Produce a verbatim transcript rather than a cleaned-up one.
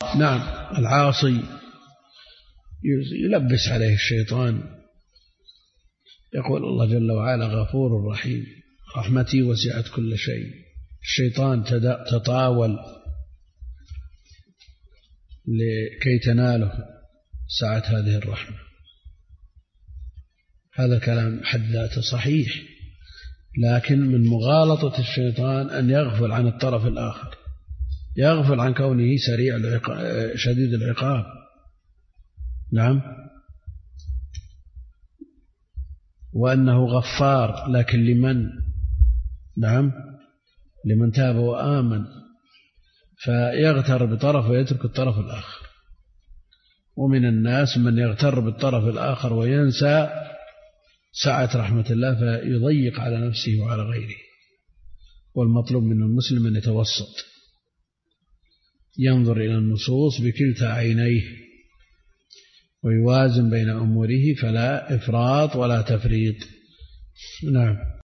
نعم، العاصي يلبس عليه الشيطان. يقول الله جل وعلا غفور رحيم، رحمتي وسعت كل شيء. الشيطان تطاول لكي تناله سعة هذه الرحمة. هذا كلام حد ذاته صحيح، لكن من مغالطة الشيطان أن يغفل عن الطرف الآخر، يغفل عن كونه سريع العقاب شديد العقاب. نعم، وأنه غفار، لكن لمن؟ نعم، لمن تاب وآمن، فيغتر بطرف ويترك الطرف الآخر. ومن الناس من يغتر بالطرف الآخر وينسى سعة رحمة الله فيضيق على نفسه وعلى غيره. والمطلوب من المسلم أن يتوسط، ينظر إلى النصوص بكلتا عينيه ويوازن بين أموره، فلا إفراط ولا تفريط. نعم.